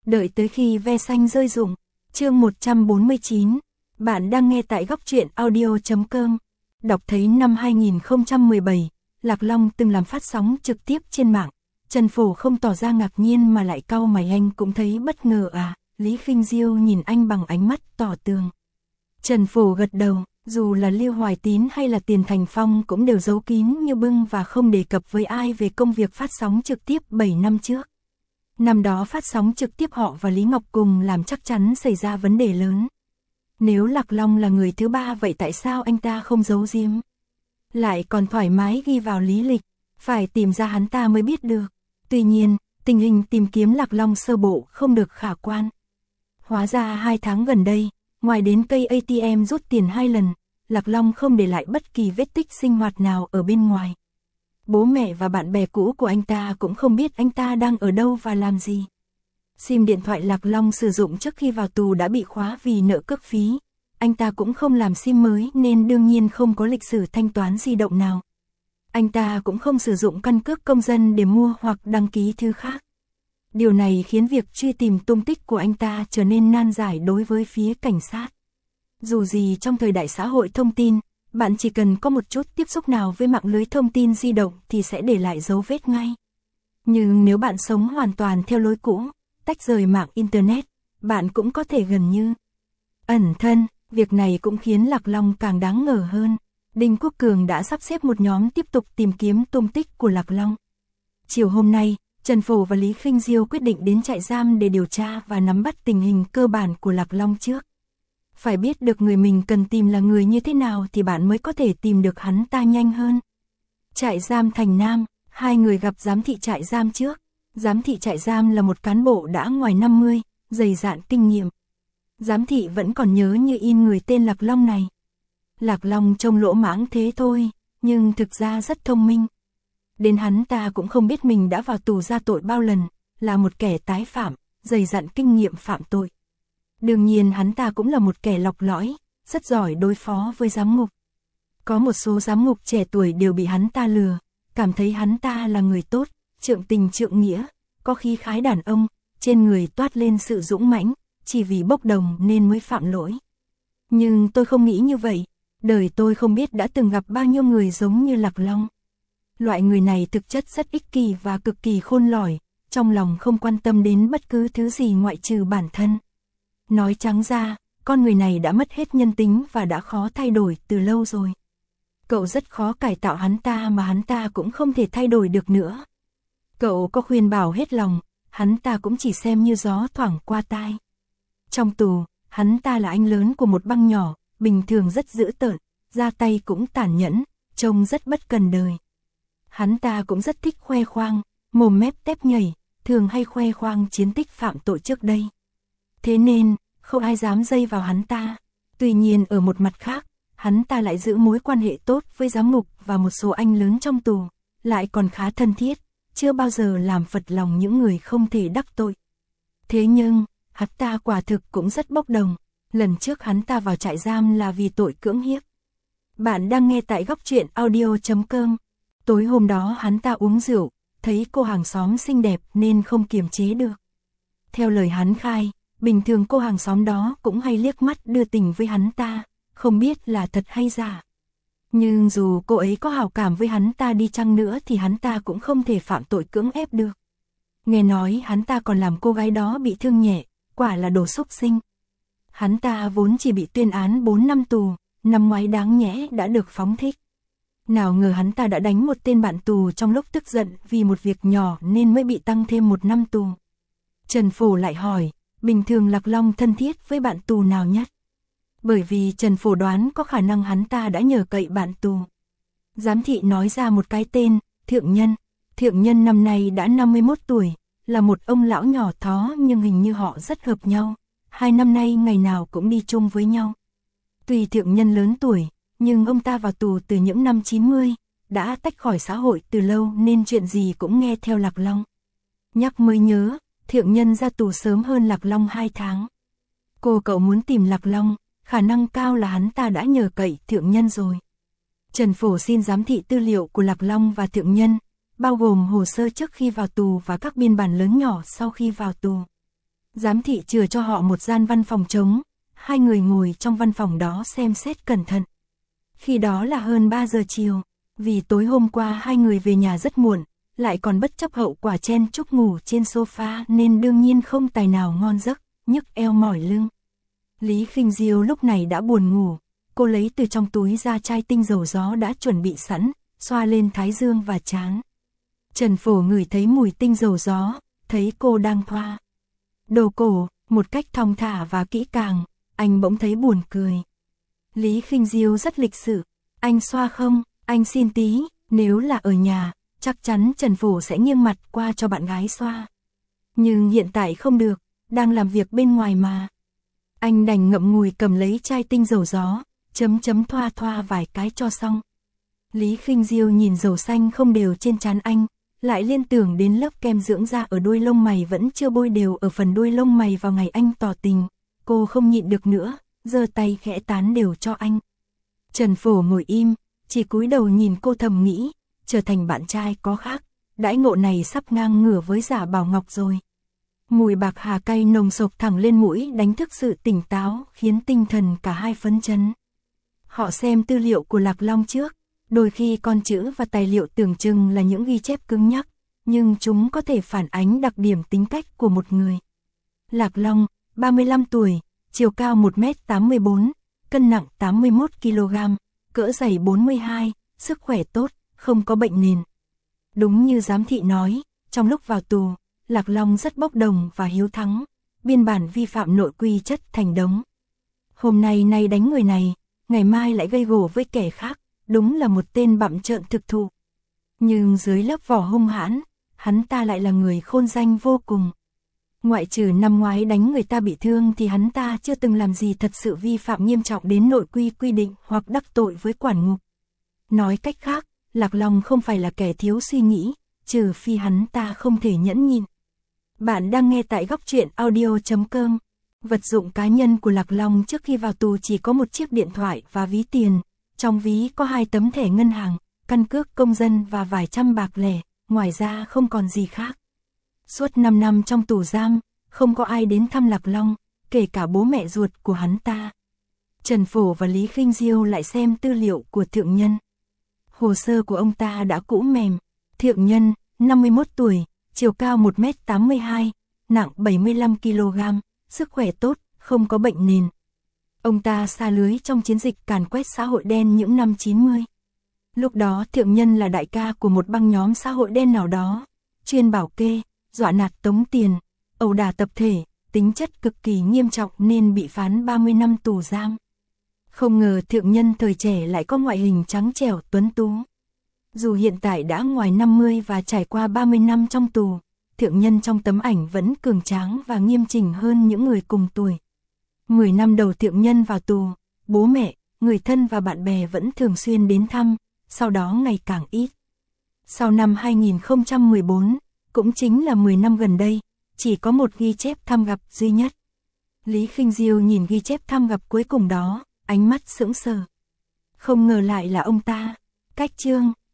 Đợi tới khi ve xanh rơi rụng. Chương 149. Bạn đang nghe tại góc truyện audio.com. Đọc thấy năm 2017, Lạc Long từng làm phát sóng trực tiếp trên mạng. Trần Phổ không tỏ ra ngạc nhiên mà lại cau mày, anh cũng thấy bất ngờ à? Lý Khinh Diêu nhìn anh bằng ánh mắt tỏ tường. Trần Phổ gật đầu, dù là Lưu Hoài Tín hay là Tiền Thành Phong cũng đều giấu kín như bưng và không đề cập với ai về công việc phát sóng trực tiếp 7 năm trước. Năm đó phát sóng trực tiếp họ và Lý Ngọc cùng làm chắc chắn xảy ra vấn đề lớn. Nếu Lạc Long là người thứ ba vậy tại sao anh ta không giấu giếm? Lại còn thoải mái ghi vào lý lịch, phải tìm ra hắn ta mới biết được. Tuy nhiên, tình hình tìm kiếm Lạc Long sơ bộ không được khả quan. Hóa ra 2 tháng gần đây, ngoài đến cây ATM rút tiền 2 lần, Lạc Long không để lại bất kỳ vết tích sinh hoạt nào ở bên ngoài. Bố mẹ và bạn bè cũ của anh ta cũng không biết anh ta đang ở đâu và làm gì. SIM điện thoại Lạc Long sử dụng trước khi vào tù đã bị khóa vì nợ cước phí. Anh ta cũng không làm SIM mới nên đương nhiên không có lịch sử thanh toán di động nào. Anh ta cũng không sử dụng căn cước công dân để mua hoặc đăng ký thứ khác. Điều này khiến việc truy tìm tung tích của anh ta trở nên nan giải đối với phía cảnh sát. Dù gì trong thời đại xã hội thông tin, bạn chỉ cần có một chút tiếp xúc nào với mạng lưới thông tin di động thì sẽ để lại dấu vết ngay. Nhưng nếu bạn sống hoàn toàn theo lối cũ, tách rời mạng Internet, bạn cũng có thể gần như ẩn thân. Việc này cũng khiến Lạc Long càng đáng ngờ hơn. Đinh Quốc Cường đã sắp xếp một nhóm tiếp tục tìm kiếm tung tích của Lạc Long. Chiều hôm nay, Trần Phổ và Lý Khinh Diêu quyết định đến trại giam để điều tra và nắm bắt tình hình cơ bản của Lạc Long trước. Phải biết được người mình cần tìm là người như thế nào thì bạn mới có thể tìm được hắn ta nhanh hơn. Trại giam Thành Nam, hai người gặp giám thị trại giam trước. Giám thị trại giam là một cán bộ đã ngoài 50, dày dạn kinh nghiệm. Giám thị vẫn còn nhớ như in người tên Lạc Long này. Lạc Long trông lỗ mãng thế thôi, nhưng thực ra rất thông minh. Đến hắn ta cũng không biết mình đã vào tù ra tội bao lần, là một kẻ tái phạm, dày dặn kinh nghiệm phạm tội. Đương nhiên hắn ta cũng là một kẻ lọc lõi, rất giỏi đối phó với giám ngục. Có một số giám ngục trẻ tuổi đều bị hắn ta lừa, cảm thấy hắn ta là người tốt, trượng tình trượng nghĩa, có khí khái đàn ông, trên người toát lên sự dũng mãnh, chỉ vì bốc đồng nên mới phạm lỗi. Nhưng tôi không nghĩ như vậy, đời tôi không biết đã từng gặp bao nhiêu người giống như Lạc Long. Loại người này thực chất rất ích kỷ và cực kỳ khôn lỏi, trong lòng không quan tâm đến bất cứ thứ gì ngoại trừ bản thân. Nói trắng ra, con người này đã mất hết nhân tính và đã khó thay đổi từ lâu rồi. Cậu rất khó cải tạo hắn ta mà hắn ta cũng không thể thay đổi được nữa. Cậu có khuyên bảo hết lòng, hắn ta cũng chỉ xem như gió thoảng qua tai. Trong tù, hắn ta là anh lớn của một băng nhỏ, bình thường rất dữ tợn, ra tay cũng tàn nhẫn, trông rất bất cần đời. Hắn ta cũng rất thích khoe khoang, mồm mép tép nhảy, thường hay khoe khoang chiến tích phạm tội trước đây. Thế nên, không ai dám dây vào hắn ta. Tuy nhiên ở một mặt khác, hắn ta lại giữ mối quan hệ tốt với giám ngục và một số anh lớn trong tù, lại còn khá thân thiết, chưa bao giờ làm phật lòng những người không thể đắc tội. Thế nhưng, hắn ta quả thực cũng rất bốc đồng. Lần trước hắn ta vào trại giam là vì tội cưỡng hiếp. Bạn đang nghe tại góc truyện audio.com. Tối hôm đó hắn ta uống rượu, thấy cô hàng xóm xinh đẹp nên không kiềm chế được. Theo lời hắn khai, bình thường cô hàng xóm đó cũng hay liếc mắt đưa tình với hắn ta, không biết là thật hay giả. Nhưng dù cô ấy có hảo cảm với hắn ta đi chăng nữa thì hắn ta cũng không thể phạm tội cưỡng ép được. Nghe nói hắn ta còn làm cô gái đó bị thương nhẹ, quả là đồ súc sinh. Hắn ta vốn chỉ bị tuyên án 4 năm tù, năm ngoái đáng nhẽ đã được phóng thích. Nào ngờ hắn ta đã đánh một tên bạn tù trong lúc tức giận vì một việc nhỏ nên mới bị tăng thêm 1 năm tù. Trần Phổ lại hỏi, bình thường Lạc Long thân thiết với bạn tù nào nhất? Bởi vì Trần Phổ đoán có khả năng hắn ta đã nhờ cậy bạn tù. Giám thị nói ra một cái tên, Thượng Nhân. Thượng Nhân năm nay đã 51 tuổi, là một ông lão nhỏ thó nhưng hình như họ rất hợp nhau. 2 năm nay ngày nào cũng đi chung với nhau. Tuy Thượng Nhân lớn tuổi, nhưng ông ta vào tù từ những năm 90, đã tách khỏi xã hội từ lâu nên chuyện gì cũng nghe theo Lạc Long. Nhắc mới nhớ, Thượng Nhân ra tù sớm hơn Lạc Long 2 tháng. Cậu muốn tìm Lạc Long, khả năng cao là hắn ta đã nhờ cậy Thượng Nhân rồi. Trần Phổ xin giám thị tư liệu của Lạc Long và Thượng Nhân, bao gồm hồ sơ trước khi vào tù và các biên bản lớn nhỏ sau khi vào tù. Giám thị chừa cho họ một gian văn phòng trống, hai người ngồi trong văn phòng đó xem xét cẩn thận. Khi đó là hơn 3 giờ chiều, vì tối hôm qua hai người về nhà rất muộn, lại còn bất chấp hậu quả chen chúc ngủ trên sofa nên đương nhiên không tài nào ngon giấc, nhức eo mỏi lưng. Lý Khinh Diêu lúc này đã buồn ngủ, cô lấy từ trong túi ra chai tinh dầu gió đã chuẩn bị sẵn, xoa lên thái dương và trán. Trần Phổ ngửi thấy mùi tinh dầu gió, thấy cô đang thoa đầu cổ, một cách thong thả và kỹ càng, anh bỗng thấy buồn cười. Lý Khinh Diêu rất lịch sự, anh xoa không, anh xin tí, nếu là ở nhà, chắc chắn Trần Phổ sẽ nghiêng mặt qua cho bạn gái xoa. Nhưng hiện tại không được, đang làm việc bên ngoài mà. Anh đành ngậm ngùi cầm lấy chai tinh dầu gió, thoa thoa vài cái cho xong. Lý Khinh Diêu nhìn dầu xanh không đều trên trán anh, lại liên tưởng đến lớp kem dưỡng da ở đuôi lông mày vẫn chưa bôi đều ở phần đuôi lông mày vào ngày anh tỏ tình. Cô không nhịn được nữa, giơ tay khẽ tán đều cho anh. Trần Phổ ngồi im, chỉ cúi đầu nhìn cô thầm nghĩ, trở thành bạn trai có khác, đãi ngộ này sắp ngang ngửa với Giả Bảo Ngọc rồi. Mùi bạc hà cay nồng sộc thẳng lên mũi đánh thức sự tỉnh táo, khiến tinh thần cả hai phấn chấn. Họ xem tư liệu của Lạc Long trước, đôi khi con chữ và tài liệu tưởng chừng là những ghi chép cứng nhắc, nhưng chúng có thể phản ánh đặc điểm tính cách của một người. Lạc Long, 35 tuổi, chiều cao 1m84, cân nặng 81 kg, cỡ giày 42, sức khỏe tốt, không có bệnh nền. Đúng như giám thị nói, trong lúc vào tù, Lạc Long rất bốc đồng và hiếu thắng, biên bản vi phạm nội quy chất thành đống. Hôm nay đánh người này, ngày mai lại gây gổ với kẻ khác, đúng là một tên bặm trợn thực thụ. Nhưng dưới lớp vỏ hung hãn, hắn ta lại là người khôn danh vô cùng. Ngoại trừ năm ngoái đánh người ta bị thương thì hắn ta chưa từng làm gì thật sự vi phạm nghiêm trọng đến nội quy quy định hoặc đắc tội với quản ngục. Nói cách khác, Lạc Long không phải là kẻ thiếu suy nghĩ, trừ phi hắn ta không thể nhẫn nhịn. Bạn đang nghe tại góc truyện audio.com. Vật dụng cá nhân của Lạc Long trước khi vào tù chỉ có một chiếc điện thoại và ví tiền. Trong ví có 2 tấm thẻ ngân hàng, căn cước công dân và vài trăm bạc lẻ, ngoài ra không còn gì khác. Suốt 5 năm trong tù giam, không có ai đến thăm Lạc Long, kể cả bố mẹ ruột của hắn ta. Trần Phổ và Lý Khinh Diêu lại xem tư liệu của Thượng Nhân. Hồ sơ của ông ta đã cũ mềm. Thượng Nhân, 51 tuổi, chiều cao 1m82, nặng 75 kg, sức khỏe tốt, không có bệnh nền. Ông ta sa lưới trong chiến dịch càn quét xã hội đen những năm 90. Lúc đó Thượng Nhân là đại ca của một băng nhóm xã hội đen nào đó, chuyên bảo kê, dọa nạt tống tiền, ẩu đả tập thể, tính chất cực kỳ nghiêm trọng nên bị phán 30 năm tù giam. Không ngờ Thượng Nhân thời trẻ lại có ngoại hình trắng trẻo tuấn tú. Dù hiện tại đã ngoài 50 và trải qua 30 năm trong tù, Thượng Nhân trong tấm ảnh vẫn cường tráng và nghiêm chỉnh hơn những người cùng tuổi. 10 năm đầu Thượng Nhân vào tù, bố mẹ, người thân và bạn bè vẫn thường xuyên đến thăm, sau đó ngày càng ít. Sau năm 2014, cũng chính là 10 năm gần đây, chỉ có một ghi chép thăm gặp duy nhất. Lý Khinh Diêu nhìn ghi chép thăm gặp cuối cùng đó, ánh mắt sững sờ. Không ngờ lại là ông ta. Cách chương